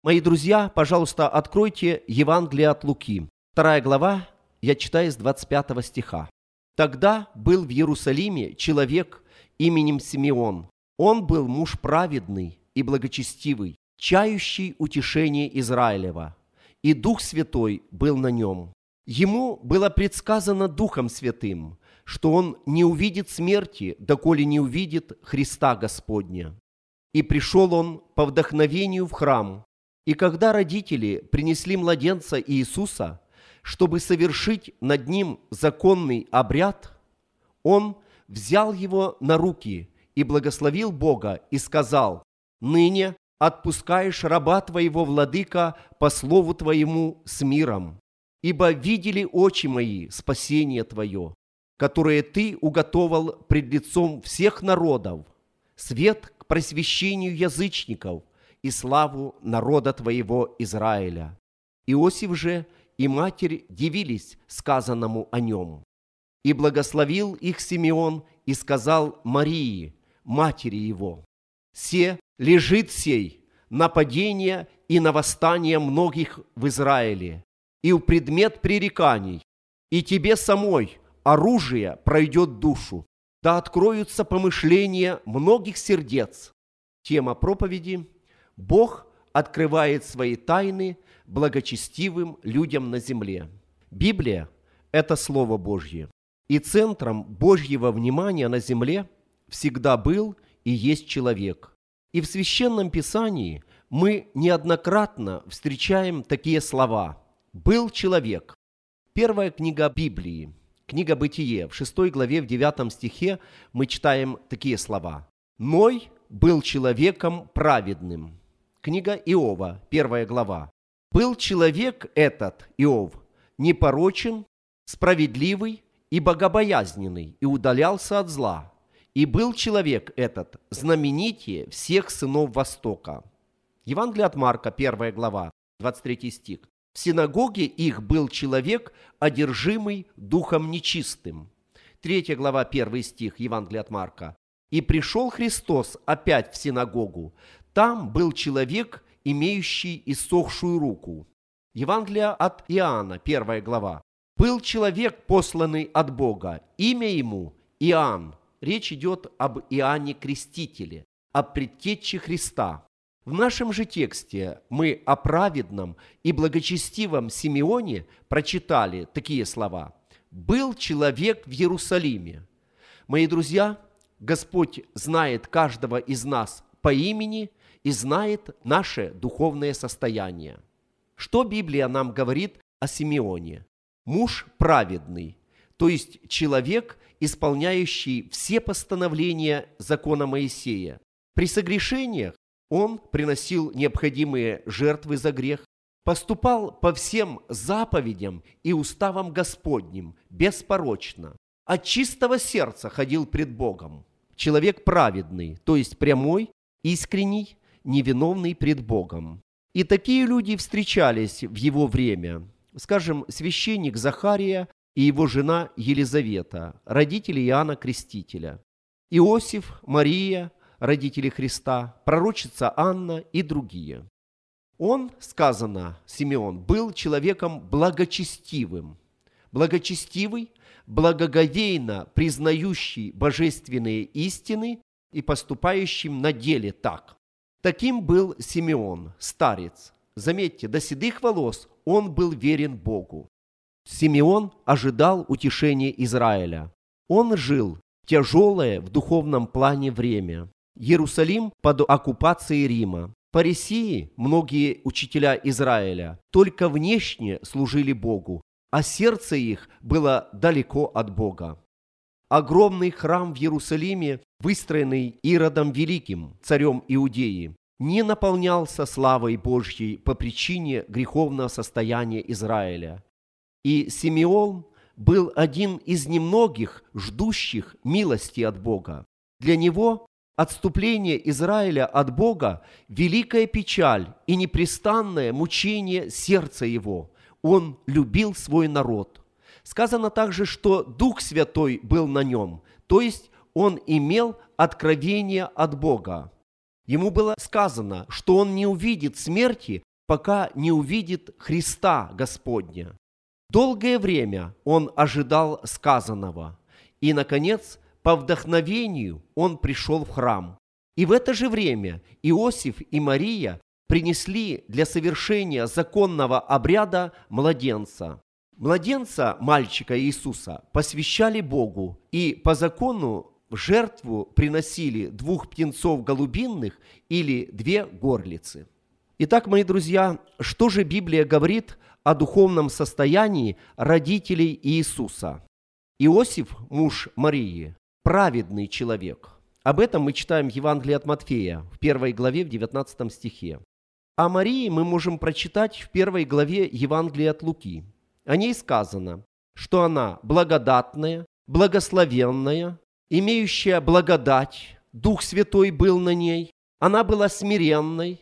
Мои друзья, пожалуйста, откройте Евангелие от Луки. 2 глава, я читаю с 25 стиха. «Тогда был в Иерусалиме человек именем Симеон. Он был муж праведный и благочестивый, чающий утешение Израилева, и Дух Святой был на нем. Ему было предсказано Духом Святым, что он не увидит смерти, доколе не увидит Христа Господня. И пришел он по вдохновению в храм, и когда родители принесли младенца Иисуса, чтобы совершить над ним законный обряд, он взял его на руки и благословил Бога и сказал: «Ныне отпускаешь раба твоего, владыка, по слову твоему с миром, ибо видели очи мои спасение твое, которое ты уготовал пред лицом всех народов, свет к просвещению язычников и славу народа твоего Израиля». Иосиф же и матерь дивились сказанному о нем. И благословил их Симеон и сказал Марии, матери его: «Се лежит сей на падение и на восстание многих в Израиле, и в предмет пререканий, и тебе самой оружие пройдет душу, да откроются помышления многих сердец». Тема проповеди: Бог открывает свои тайны благочестивым людям на земле. Библия – это Слово Божье, и центром Божьего внимания на земле всегда был и есть человек. И в Священном Писании мы неоднократно встречаем такие слова: «Был человек». Первая книга Библии, книга Бытие, в 6 главе, в 9 стихе мы читаем такие слова: «Ной был человеком праведным». Книга Иова, 1 глава. «Был человек этот, Иов, непорочен, справедливый и богобоязненный, и удалялся от зла. И был человек этот знаменитее всех сынов Востока». Евангелие от Марка, 1 глава, 23 стих. «В синагоге их был человек, одержимый духом нечистым». 3 глава, 1 стих, Евангелие от Марка. «И пришел Христос опять в синагогу. Там был человек, имеющий иссохшую руку». Евангелие от Иоанна, 1 глава. «Был человек, посланный от Бога, имя ему Иоанн». Речь идет об Иоанне Крестителе, о предтече Христа. В нашем же тексте мы о праведном и благочестивом Симеоне прочитали такие слова: «Был человек в Иерусалиме». Мои друзья, Господь знает каждого из нас по имени и знает наше духовное состояние. Что Библия нам говорит о Симеоне? Муж праведный, то есть человек, исполняющий все постановления закона Моисея. При согрешениях он приносил необходимые жертвы за грех, поступал по всем заповедям и уставам Господним беспорочно, от чистого сердца ходил пред Богом. Человек праведный, то есть прямой, искренний, невиновный пред Богом. И такие люди встречались в его время. Скажем, священник Захария и его жена Елизавета, родители Иоанна Крестителя, Иосиф, Мария, родители Христа, пророчица Анна и другие. Он, сказано, Симеон, был человеком благочестивым. Благочестивый, благоговейно признающий божественные истины и поступающим на деле так. Таким был Симеон, старец. Заметьте, до седых волос он был верен Богу. Симеон ожидал утешения Израиля. Он жил тяжелое в духовном плане время. Иерусалим под оккупацией Рима. Фарисеи, многие учителя Израиля, только внешне служили Богу, а сердце их было далеко от Бога. Огромный храм в Иерусалиме, выстроенный Иродом Великим, царем Иудеи, не наполнялся славой Божьей по причине греховного состояния Израиля. И Симеон был один из немногих ждущих милости от Бога. Для него отступление Израиля от Бога – великая печаль и непрестанное мучение сердца его. Он любил свой народ. Сказано также, что Дух Святой был на нем, то есть он имел откровение от Бога. Ему было сказано, что он не увидит смерти, пока не увидит Христа Господня. Долгое время он ожидал сказанного, и, наконец, по вдохновению он пришел в храм. И в это же время Иосиф и Мария принесли для совершения законного обряда младенца. Младенца, мальчика Иисуса, посвящали Богу, и по закону в жертву приносили 2 птенцов голубинных или 2 горлицы. Итак, мои друзья, что же Библия говорит о духовном состоянии родителей Иисуса? Иосиф, муж Марии, праведный человек. Об этом мы читаем в Евангелии от Матфея, в 1 главе, в 19 стихе. О Марии мы можем прочитать в 1 главе Евангелия от Луки. О ней сказано, что она благодатная, благословенная, имеющая благодать, Дух Святой был на ней, она была смиренной.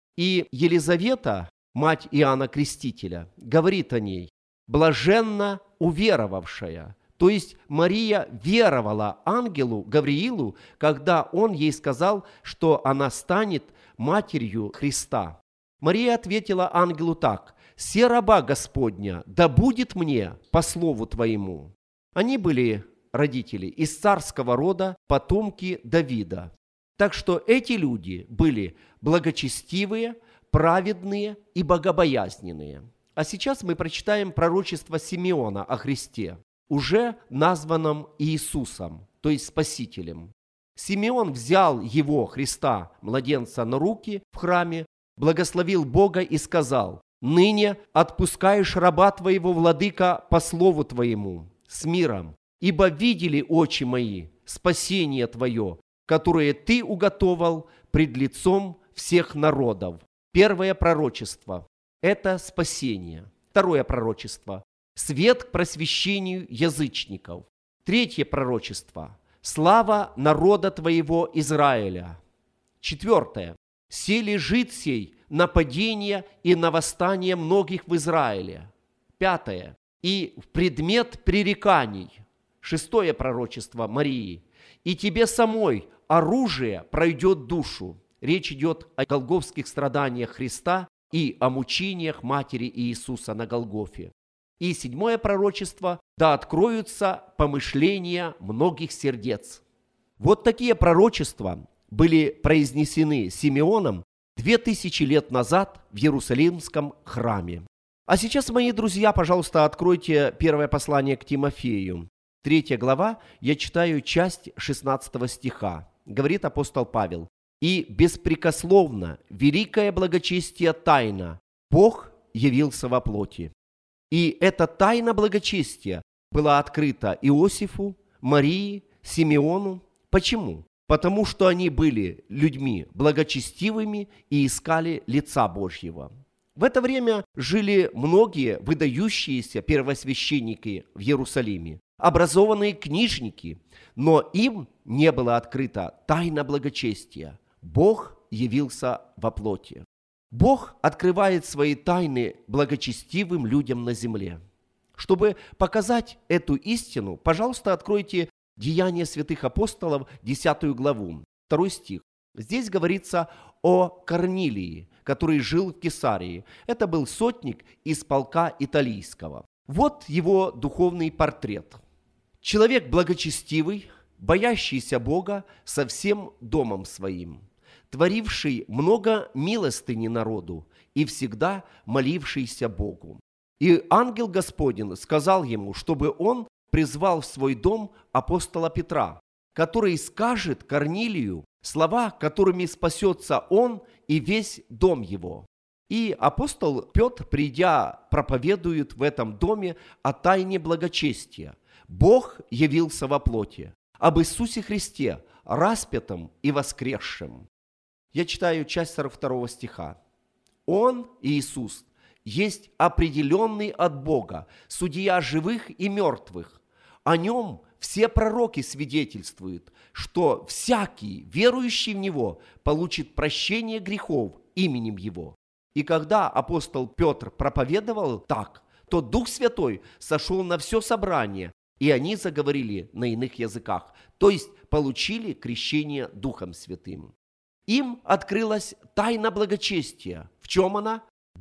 И Елизавета, мать Иоанна Крестителя, говорит о ней, блаженно уверовавшая. То есть Мария веровала ангелу Гавриилу, когда он ей сказал, что она станет матерью Христа. Мария ответила ангелу так: «Се раба Господня, да будет мне по слову Твоему». Они были родители из царского рода, потомки Давида. Так что эти люди были благочестивые, праведные и богобоязненные. А сейчас мы прочитаем пророчество Симеона о Христе, уже названном Иисусом, то есть Спасителем. Симеон взял его, Христа, младенца, на руки в храме, благословил Бога и сказал: «Ныне отпускаешь раба Твоего, владыка, по слову Твоему, с миром, ибо видели очи мои спасение Твое, которое Ты уготовал пред лицом всех народов». Первое пророчество – это спасение. Второе пророчество – свет к просвещению язычников. Третье пророчество – слава народа Твоего Израиля. Четвертое – се лежит сей на падение и на восстание многих в Израиле. Пятое – и в предмет пререканий. Шестое пророчество Марии – и тебе самой оружие пройдет душу. Речь идет о голгофских страданиях Христа и о мучениях матери Иисуса на Голгофе. И седьмое пророчество – да откроются помышления многих сердец. Вот такие пророчества были произнесены Симеоном 2000 лет назад в Иерусалимском храме. А сейчас, мои друзья, пожалуйста, откройте первое послание к Тимофею. 3 глава, я читаю часть 16 стиха. Говорит апостол Павел: «И беспрекословно великое благочестие тайна Бог явился во плоти». И эта тайна благочестия была открыта Иосифу, Марии, Симеону. Почему? Потому что они были людьми благочестивыми и искали лица Божьего. В это время жили многие выдающиеся первосвященники в Иерусалиме, образованные книжники, но им не было открыта тайна благочестия. Бог явился во плоти. Бог открывает свои тайны благочестивым людям на земле. Чтобы показать эту истину, пожалуйста, откройте Деяния святых апостолов, 10 главу, 2 стих. Здесь говорится о Корнилии, который жил в Кесарии. Это был сотник из полка италийского. Вот его духовный портрет. Человек благочестивый, боящийся Бога со всем домом своим, творивший много милостыни народу и всегда молившийся Богу. И ангел Господень сказал ему, чтобы он призвал в свой дом апостола Петра, который скажет Корнилию слова, которыми спасется он и весь дом его. И апостол Петр, придя, проповедует в этом доме о тайне благочестия. Бог явился во плоти, об Иисусе Христе, распятом и воскресшем. Я читаю часть 42 стиха. Он, Иисус, есть определенный от Бога, судья живых и мертвых. О нем все пророки свидетельствуют, что всякий, верующий в Него, получит прощение грехов именем Его. И когда апостол Петр проповедовал так, то Дух Святой сошел на все собрание, и они заговорили на иных языках, то есть получили крещение Духом Святым. Им открылась тайна благочестия. В чем она?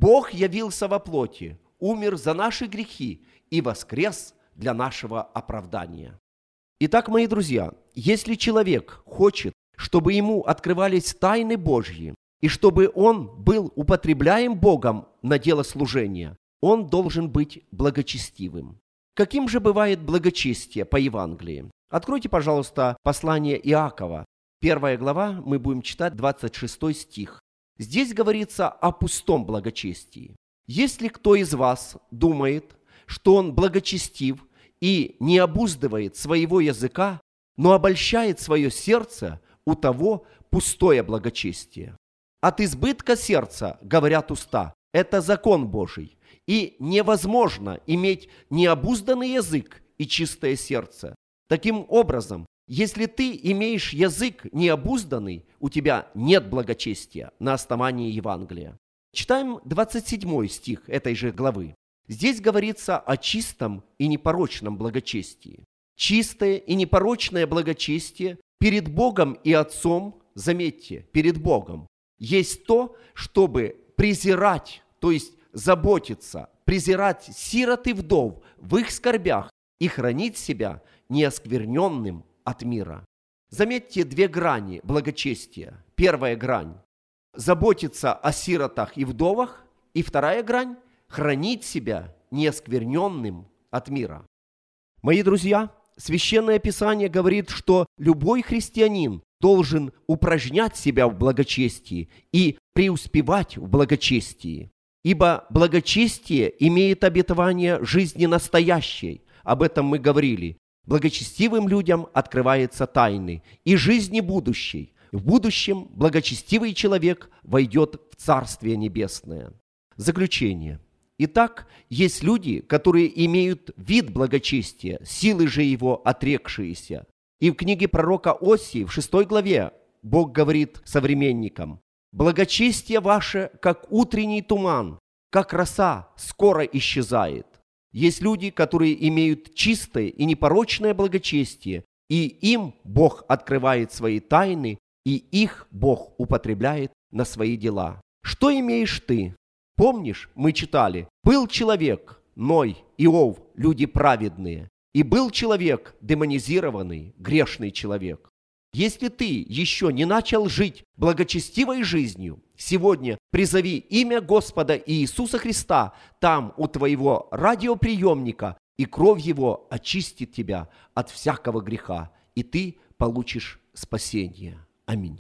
Бог явился во плоти, умер за наши грехи и воскрес для нашего оправдания. Итак, мои друзья, если человек хочет, чтобы ему открывались тайны Божьи, и чтобы он был употребляем Богом на дело служения, он должен быть благочестивым. Каким же бывает благочестие по Евангелии? Откройте, пожалуйста, послание Иакова. 1 глава, мы будем читать 26 стих. Здесь говорится о пустом благочестии. Если кто из вас думает, что он благочестив и не обуздывает своего языка, но обольщает свое сердце, у того пустое благочестие. От избытка сердца, говорят уста, это закон Божий, и невозможно иметь необузданный язык и чистое сердце. Таким образом, если ты имеешь язык необузданный, у тебя нет благочестия на основании Евангелия. Читаем 27 стих этой же главы. Здесь говорится о чистом и непорочном благочестии. Чистое и непорочное благочестие перед Богом и Отцом, заметьте, перед Богом, есть то, чтобы презирать, то есть заботиться, презирать сирот и вдов в их скорбях и хранить себя неоскверненным от мира. Заметьте две грани благочестия. Первая грань – заботиться о сиротах и вдовах, и вторая грань – хранить себя неоскверненным от мира. Мои друзья, Священное Писание говорит, что любой христианин должен упражнять себя в благочестии и преуспевать в благочестии. Ибо благочестие имеет обетование жизни настоящей. Об этом мы говорили. Благочестивым людям открываются тайны и жизни будущей. В будущем благочестивый человек войдет в Царствие Небесное. Заключение. Итак, есть люди, которые имеют вид благочестия, силы же его отрекшиеся. И в книге пророка Осии, в 6 главе, Бог говорит современникам: «Благочестие ваше, как утренний туман, как роса, скоро исчезает». Есть люди, которые имеют чистое и непорочное благочестие, и им Бог открывает свои тайны, и их Бог употребляет на свои дела. Что имеешь ты? Помнишь, мы читали: «Был человек, Ной, Иов, люди праведные, и был человек демонизированный, грешный человек». Если ты еще не начал жить благочестивой жизнью, сегодня призови имя Господа Иисуса Христа там у твоего радиоприемника, и кровь Его очистит тебя от всякого греха, и ты получишь спасение. Аминь.